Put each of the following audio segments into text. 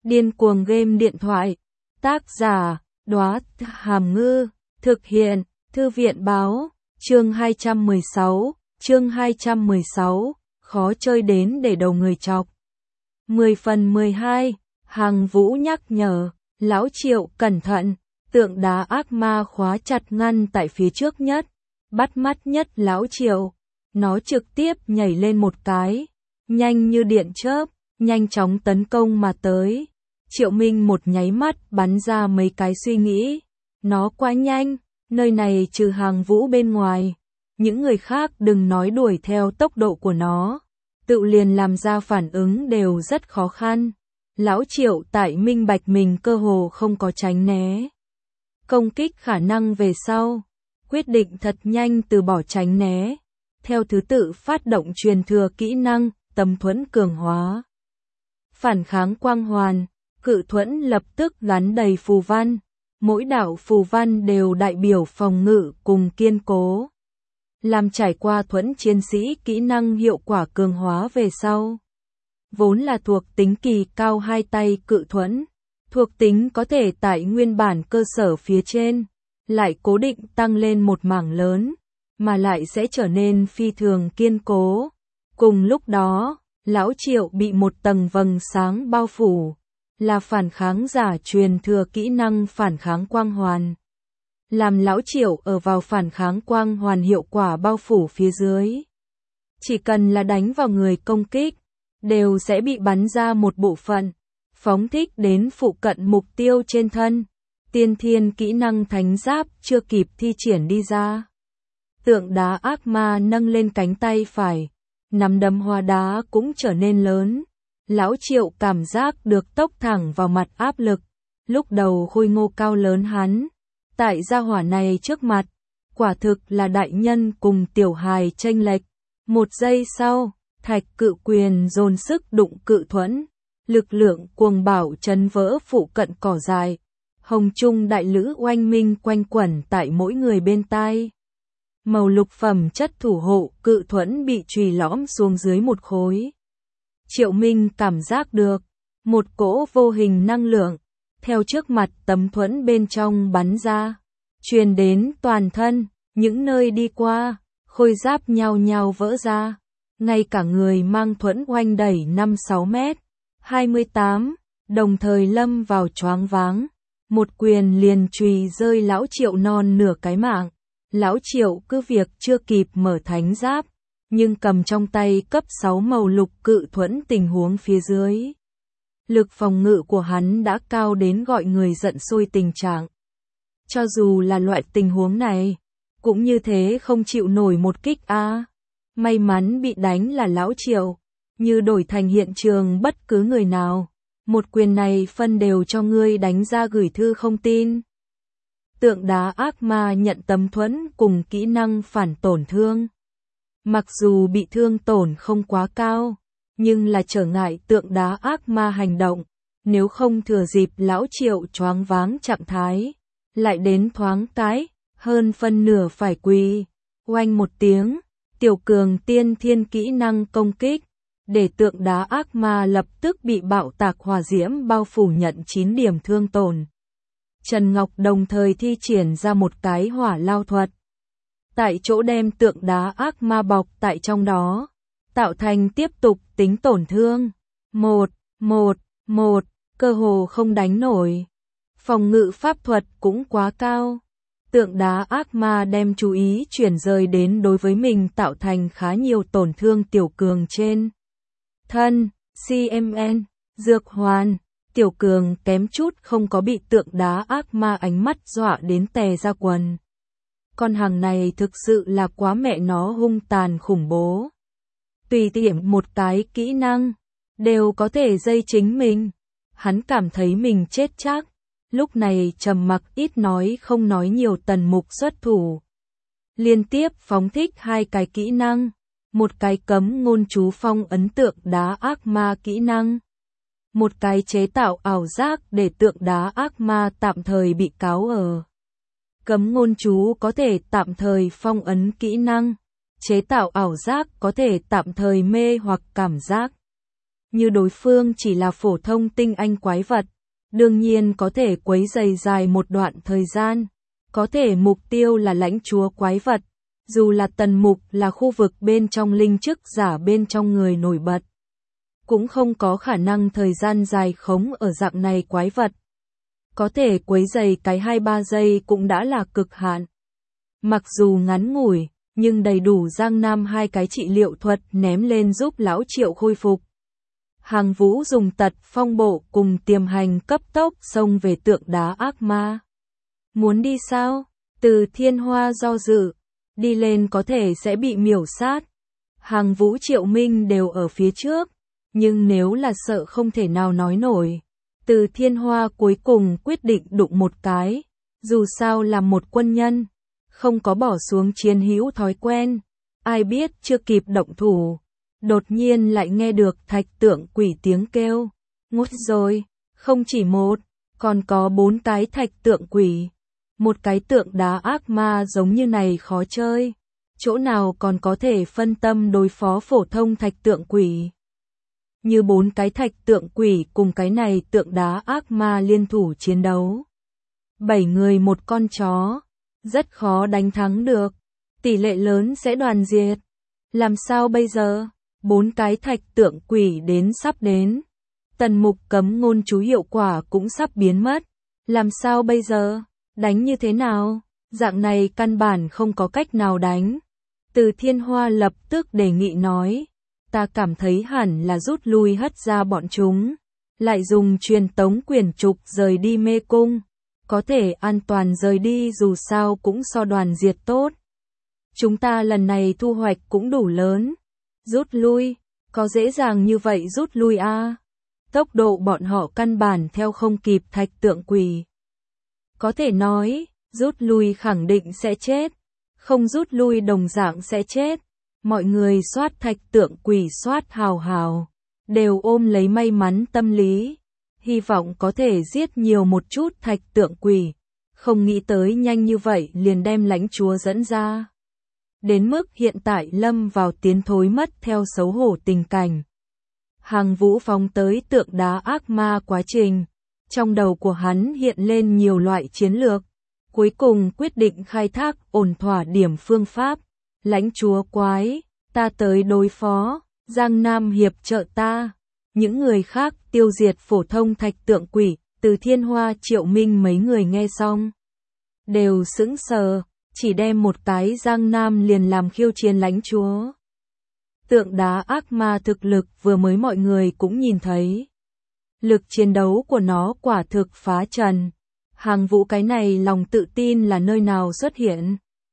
Điên cuồng game điện thoại. Tác giả, Đóa Hàm Ngư. Thực hiện, Thư viện báo. Chương 216, khó chơi đến để đầu người chọc. 10/12, Hàng Vũ nhắc nhở, Lão Triệu cẩn thận, tượng đá ác ma khóa chặt ngăn tại phía trước nhất, bắt mắt nhất Lão Triệu. Nó trực tiếp nhảy lên một cái, nhanh như điện chớp, nhanh chóng tấn công mà tới. Triệu Minh một nháy mắt bắn ra mấy cái suy nghĩ. Nó quá nhanh, nơi này trừ Hàng Vũ bên ngoài. Những người khác đừng nói đuổi theo tốc độ của nó. Tự liền làm ra phản ứng đều rất khó khăn. Lão Triệu tại minh bạch mình cơ hồ không có tránh né công kích khả năng về sau. Quyết định thật nhanh từ bỏ tránh né. Theo thứ tự phát động truyền thừa kỹ năng, tấm thuẫn cường hóa. Phản kháng quang hoàn, cự thuẫn lập tức gắn đầy phù văn. Mỗi đạo phù văn đều đại biểu phòng ngự cùng kiên cố. Làm trải qua thuẫn chiến sĩ kỹ năng hiệu quả cường hóa về sau. Vốn là thuộc tính kỳ cao hai tay cự thuẫn. Thuộc tính có thể tại nguyên bản cơ sở phía trên. Lại cố định tăng lên một mảng lớn. Mà lại sẽ trở nên phi thường kiên cố. Cùng lúc đó, Lão Triệu bị một tầng vầng sáng bao phủ. Là phản kháng giả truyền thừa kỹ năng phản kháng quang hoàn. Làm Lão Triệu ở vào phản kháng quang hoàn hiệu quả bao phủ phía dưới. Chỉ cần là đánh vào người công kích, đều sẽ bị bắn ra một bộ phận, phóng thích đến phụ cận mục tiêu trên thân. Tiên thiên kỹ năng thánh giáp chưa kịp thi triển đi ra. Tượng đá ác ma nâng lên cánh tay phải, nắm đấm hoa đá cũng trở nên lớn. Lão Triệu cảm giác được tốc thẳng vào mặt áp lực. Lúc đầu khôi ngô cao lớn hắn, tại gia hỏa này trước mặt, quả thực là đại nhân cùng tiểu hài chênh lệch. Một giây sau, thạch cự quyền dồn sức đụng cự thuẫn, lực lượng cuồng bạo chấn vỡ phụ cận cỏ dài. Hồng trung đại lữ oanh minh quanh quẩn tại mỗi người bên tai. Màu lục phẩm chất thủ hộ cự thuẫn bị chùy lõm xuống dưới một khối. Triệu Minh cảm giác được một cỗ vô hình năng lượng theo trước mặt tấm thuẫn bên trong bắn ra, truyền đến toàn thân, những nơi đi qua, khôi giáp nhao nhao vỡ ra, ngay cả người mang thuẫn oanh đẩy 5-6 mét, 28, đồng thời lâm vào choáng váng, một quyền liền chùy rơi Lão Triệu non nửa cái mạng. Lão Triệu cứ việc chưa kịp mở thánh giáp, nhưng cầm trong tay cấp 6 màu lục cự thuẫn tình huống phía dưới. Lực phòng ngự của hắn đã cao đến gọi người giận sôi tình trạng. Cho dù là loại tình huống này, cũng như thế không chịu nổi một kích a. May mắn bị đánh là Lão Triệu, như đổi thành hiện trường bất cứ người nào, một quyền này phân đều cho ngươi đánh ra gửi thư không tin. Tượng đá ác ma nhận tấm thuẫn cùng kỹ năng phản tổn thương. Mặc dù bị thương tổn không quá cao, nhưng là trở ngại tượng đá ác ma hành động. Nếu không thừa dịp Lão Triệu choáng váng trạng thái, lại đến thoáng cái, hơn phân nửa phải quỳ. Oanh một tiếng, tiểu cường tiên thiên kỹ năng công kích, để tượng đá ác ma lập tức bị bạo tạc hỏa diễm bao phủ nhận 9 điểm thương tổn. Trần Ngọc đồng thời thi triển ra một cái hỏa lao thuật. Tại chỗ đem tượng đá ác ma bọc tại trong đó, tạo thành tiếp tục tính tổn thương. 1, cơ hồ không đánh nổi. Phòng ngự pháp thuật cũng quá cao. Tượng đá ác ma đem chú ý chuyển rời đến đối với mình tạo thành khá nhiều tổn thương tiểu cường trên thân, CMN, dược hoàn. Tiểu cường kém chút không có bị tượng đá ác ma ánh mắt dọa đến tè ra quần. Con hàng này thực sự là quá mẹ nó hung tàn khủng bố. Tùy tiện một cái kỹ năng, đều có thể dây chính mình. Hắn cảm thấy mình chết chắc. Lúc này trầm mặc ít nói không nói nhiều Tần Mục xuất thủ. Liên tiếp phóng thích 2 cái kỹ năng. Một cái cấm ngôn chú phong ấn tượng đá ác ma kỹ năng. Một cái chế tạo ảo giác để tượng đá ác ma tạm thời bị cáo ở. Cấm ngôn chú có thể tạm thời phong ấn kỹ năng. Chế tạo ảo giác có thể tạm thời mê hoặc cảm giác. Như đối phương chỉ là phổ thông tinh anh quái vật, đương nhiên có thể quấy rầy dài một đoạn thời gian. Có thể mục tiêu là lãnh chúa quái vật, dù là tần mục là khu vực bên trong linh chức giả bên trong người nổi bật, cũng không có khả năng thời gian dài khống ở dạng này quái vật. Có thể quấy rầy cái 2-3 giây cũng đã là cực hạn. Mặc dù ngắn ngủi, nhưng đầy đủ Giang Nam 2 cái trị liệu thuật ném lên giúp lão Triệu khôi phục. Hàng Vũ dùng tật phong bộ cùng tiềm hành cấp tốc xông về tượng đá ác ma. Muốn đi sao? Từ Thiên Hoa do dự, đi lên có thể sẽ bị miểu sát. Hàng Vũ Triệu Minh đều ở phía trước, nhưng nếu là sợ không thể nào nói nổi. Từ Thiên Hoa cuối cùng quyết định đụng một cái, dù sao là một quân nhân, không có bỏ xuống chiến hữu thói quen. Ai biết chưa kịp động thủ, đột nhiên lại nghe được thạch tượng quỷ tiếng kêu. Ngút rồi, không chỉ một, còn có 4 cái thạch tượng quỷ. Một cái tượng đá ác ma giống như này khó chơi, chỗ nào còn có thể phân tâm đối phó phổ thông thạch tượng quỷ. Như 4 cái thạch tượng quỷ cùng cái này tượng đá ác ma liên thủ chiến đấu. 7 người một con chó, rất khó đánh thắng được, tỷ lệ lớn sẽ đoàn diệt. Làm sao bây giờ? 4 cái thạch tượng quỷ đến sắp đến. Tần mục cấm ngôn chú hiệu quả cũng sắp biến mất. Làm sao bây giờ? Đánh như thế nào? Dạng này căn bản không có cách nào đánh. Từ Thiên Hoa lập tức đề nghị nói. Ta cảm thấy hẳn là rút lui hất ra bọn chúng. Lại dùng truyền tống quyển trục rời đi mê cung. Có thể an toàn rời đi dù sao cũng so đoàn diệt tốt. Chúng ta lần này thu hoạch cũng đủ lớn. Rút lui, có dễ dàng như vậy rút lui à? Tốc độ bọn họ căn bản theo không kịp thạch tượng quỷ. Có thể nói, rút lui khẳng định sẽ chết, không rút lui đồng dạng sẽ chết. Mọi người soát thạch tượng quỷ soát hào hào, đều ôm lấy may mắn tâm lý, hy vọng có thể giết nhiều một chút thạch tượng quỷ, không nghĩ tới nhanh như vậy liền đem lãnh chúa dẫn ra. Đến mức hiện tại lâm vào tiến thối mất theo xấu hổ tình cảnh. Hàng Vũ phóng tới tượng đá ác ma quá trình, trong đầu của hắn hiện lên nhiều loại chiến lược, cuối cùng quyết định khai thác ổn thỏa điểm phương pháp. Lãnh chúa quái, ta tới đối phó, Giang Nam hiệp trợ ta, những người khác tiêu diệt phổ thông thạch tượng quỷ. Từ Thiên Hoa Triệu Minh mấy người nghe xong đều sững sờ, chỉ đem một cái Giang Nam liền làm khiêu chiến lãnh chúa. Tượng đá ác ma thực lực vừa mới mọi người cũng nhìn thấy. Lực chiến đấu của nó quả thực phá trần. Hàng Vũ cái này lòng tự tin là nơi nào xuất hiện.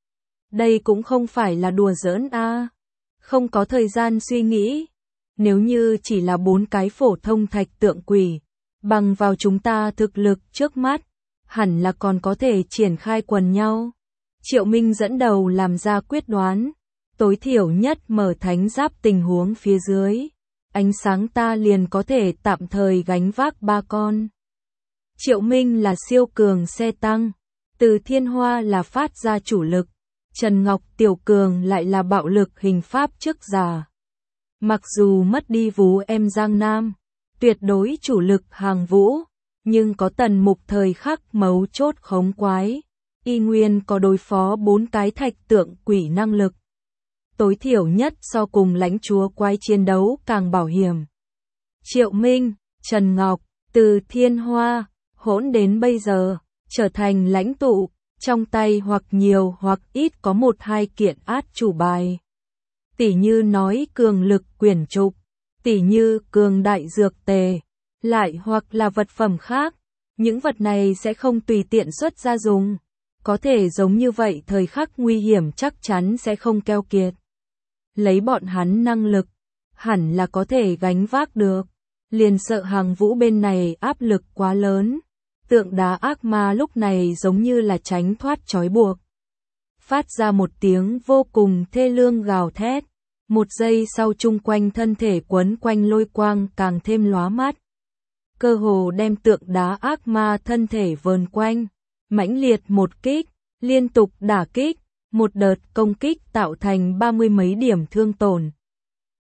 Đây cũng không phải là đùa giỡn a. Không có thời gian suy nghĩ. Nếu như chỉ là 4 cái phổ thông thạch tượng quỷ, bằng vào chúng ta thực lực trước mắt, hẳn là còn có thể triển khai quần nhau. Triệu Minh dẫn đầu làm ra quyết đoán, tối thiểu nhất mở thánh giáp tình huống phía dưới. Ánh sáng ta liền có thể tạm thời gánh vác 3 con. Triệu Minh là siêu cường xe tăng, Từ Thiên Hoa là phát ra chủ lực, Trần Ngọc Tiểu Cường lại là bạo lực hình pháp trước giả. Mặc dù mất đi vú em Giang Nam, tuyệt đối chủ lực Hàng Vũ, nhưng có tần mục thời khắc mấu chốt khống quái, y nguyên có đối phó 4 cái thạch tượng quỷ năng lực. Tối thiểu nhất so cùng lãnh chúa quái chiến đấu càng bảo hiểm. Triệu Minh, Trần Ngọc, Từ Thiên Hoa, hỗn đến bây giờ, trở thành lãnh tụ, trong tay hoặc nhiều hoặc ít có 1-2 kiện át chủ bài. Tỉ như nói cường lực quyển trục, tỉ như cường đại dược tề, lại hoặc là vật phẩm khác, những vật này sẽ không tùy tiện xuất ra dùng. Có thể giống như vậy thời khắc nguy hiểm chắc chắn sẽ không keo kiệt. Lấy bọn hắn năng lực, hẳn là có thể gánh vác được. Liền sợ Hàng Vũ bên này áp lực quá lớn. Tượng đá ác ma lúc này giống như là tránh thoát trói buộc. Phát ra một tiếng vô cùng thê lương gào thét. Một giây sau chung quanh thân thể quấn quanh lôi quang càng thêm lóa mắt. Cơ hồ đem tượng đá ác ma thân thể vờn quanh. Mãnh liệt một kích, liên tục đả kích, một đợt công kích tạo thành 30 mấy điểm thương tổn.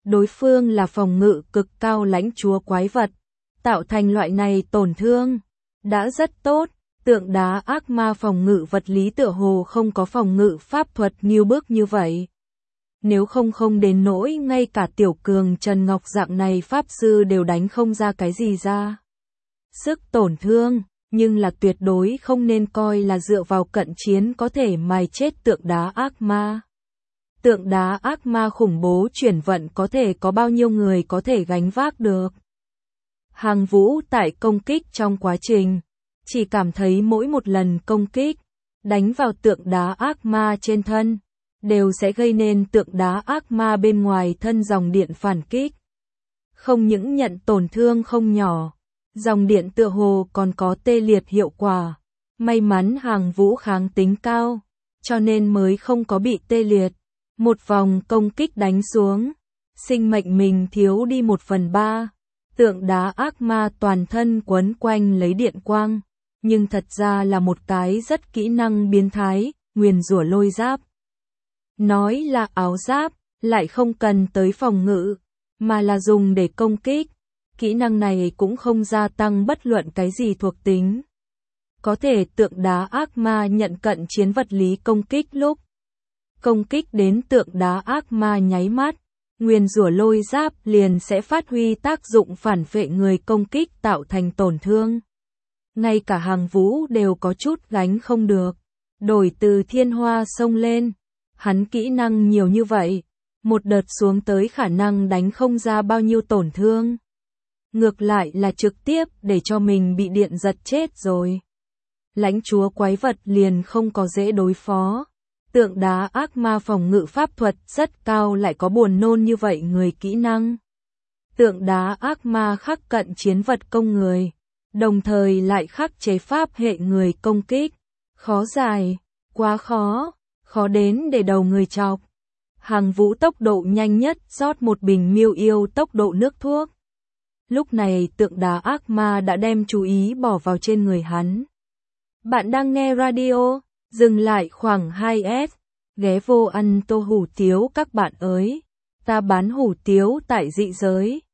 Đối phương là phòng ngự cực cao lãnh chúa quái vật, tạo thành loại này tổn thương đã rất tốt. Tượng đá ác ma phòng ngự vật lý tựa hồ không có phòng ngự pháp thuật nghiêu bức như vậy. Nếu không đến nỗi ngay cả tiểu cường Trần Ngọc dạng này pháp sư đều đánh không ra cái gì ra. Sức tổn thương, nhưng là tuyệt đối không nên coi là dựa vào cận chiến có thể mài chết tượng đá ác ma. Tượng đá ác ma khủng bố chuyển vận có thể có bao nhiêu người có thể gánh vác được. Hàng Vũ tại công kích trong quá trình, chỉ cảm thấy mỗi một lần công kích, đánh vào tượng đá ác ma trên thân, đều sẽ gây nên tượng đá ác ma bên ngoài thân dòng điện phản kích. Không những nhận tổn thương không nhỏ, dòng điện tựa hồ còn có tê liệt hiệu quả. May mắn Hàng Vũ kháng tính cao, cho nên mới không có bị tê liệt. Một vòng công kích đánh xuống, sinh mệnh mình thiếu đi 1/3. Tượng đá ác ma toàn thân quấn quanh lấy điện quang, nhưng thật ra là một cái rất kỹ năng biến thái, nguyền rủa lôi giáp. Nói là áo giáp, lại không cần tới phòng ngự, mà là dùng để công kích. Kỹ năng này cũng không gia tăng bất luận cái gì thuộc tính. Có thể tượng đá ác ma nhận cận chiến vật lý công kích lúc công kích đến tượng đá ác ma nháy mắt, nguyền rủa lôi giáp liền sẽ phát huy tác dụng phản vệ người công kích tạo thành tổn thương. Ngay cả Hàng Vũ đều có chút gánh không được. Đổi từ thiên hoa xông lên, hắn kỹ năng nhiều như vậy, một đợt xuống tới khả năng đánh không ra bao nhiêu tổn thương. Ngược lại là trực tiếp để cho mình bị điện giật chết rồi. Lãnh chúa quái vật liền không có dễ đối phó. Tượng đá ác ma phòng ngự pháp thuật rất cao lại có buồn nôn như vậy người kỹ năng. Tượng đá ác ma khắc cận chiến vật công người, đồng thời lại khắc chế pháp hệ người công kích. Khó giải, quá khó, khó đến để đầu người chọc. Hàng Vũ tốc độ nhanh nhất rót một bình miêu yêu tốc độ nước thuốc. Lúc này tượng đá ác ma đã đem chú ý bỏ vào trên người hắn. Bạn đang nghe radio, dừng lại khoảng 2S, ghé vô ăn tô hủ tiếu các bạn ơi. Ta bán hủ tiếu tại dị giới.